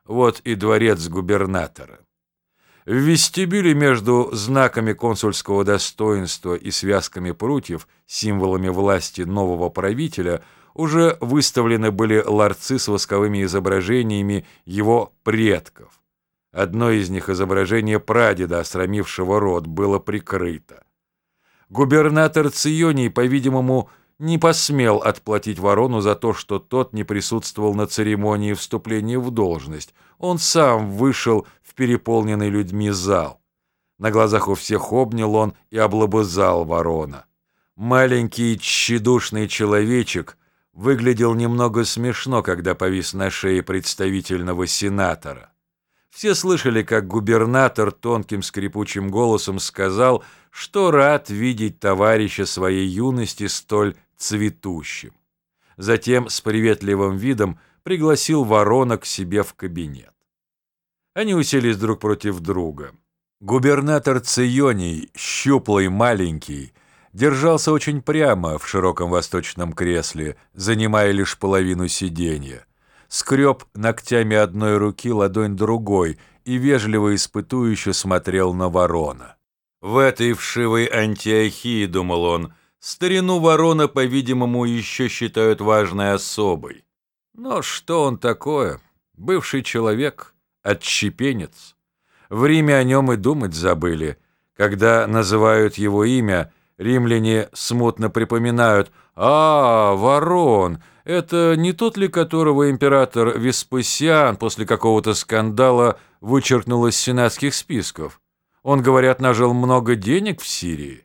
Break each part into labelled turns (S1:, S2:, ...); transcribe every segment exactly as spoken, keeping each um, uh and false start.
S1: вот и дворец губернатора. В вестибюле между знаками консульского достоинства и связками прутьев, символами власти нового правителя, уже выставлены были ларцы с восковыми изображениями его предков. Одно из них, изображение прадеда, осрамившего род, было прикрыто. Губернатор Ционий, по-видимому, не посмел отплатить Ворону за то, что тот не присутствовал на церемонии вступления в должность. Он сам вышел в переполненный людьми зал. На глазах у всех обнял он и облобызал Ворона. Маленький тщедушный человечек выглядел немного смешно, когда повис на шее представительного сенатора. Все слышали, как губернатор тонким скрипучим голосом сказал, что рад видеть товарища своей юности столь цветущим. Затем с приветливым видом пригласил Ворона к себе в кабинет. Они уселись друг против друга. Губернатор Ционий, щуплый, маленький, держался очень прямо в широком восточном кресле, занимая лишь половину сиденья. Скреб ногтями одной руки ладонь другой и вежливо испытующе смотрел на Ворона. В этой вшивой Антиохии, думал он, старину Ворона, по-видимому, еще считают важной особой. Но что он такое? Бывший человек, отщепенец. В Риме о нем и думать забыли. Когда называют его имя, римляне смутно припоминают: «А, Ворон, это не тот ли, которого император Веспасиан после какого-то скандала вычеркнул из сенатских списков? Он, говорят, нажил много денег в Сирии».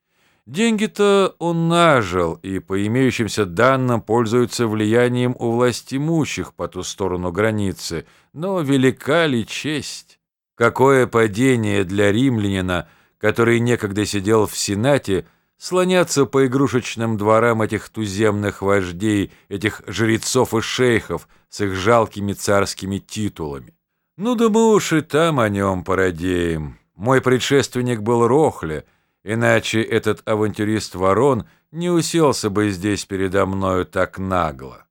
S1: Деньги-то он нажил, и по имеющимся данным пользуется влиянием у властимущих по ту сторону границы. Но велика ли честь? Какое падение для римлянина, который некогда сидел в Сенате, слоняться по игрушечным дворам этих туземных вождей, этих жрецов и шейхов с их жалкими царскими титулами. Ну да мы уж и там о нем порадеем. Мой предшественник был Рохля, иначе этот авантюрист Ворон не уселся бы здесь передо мною так нагло.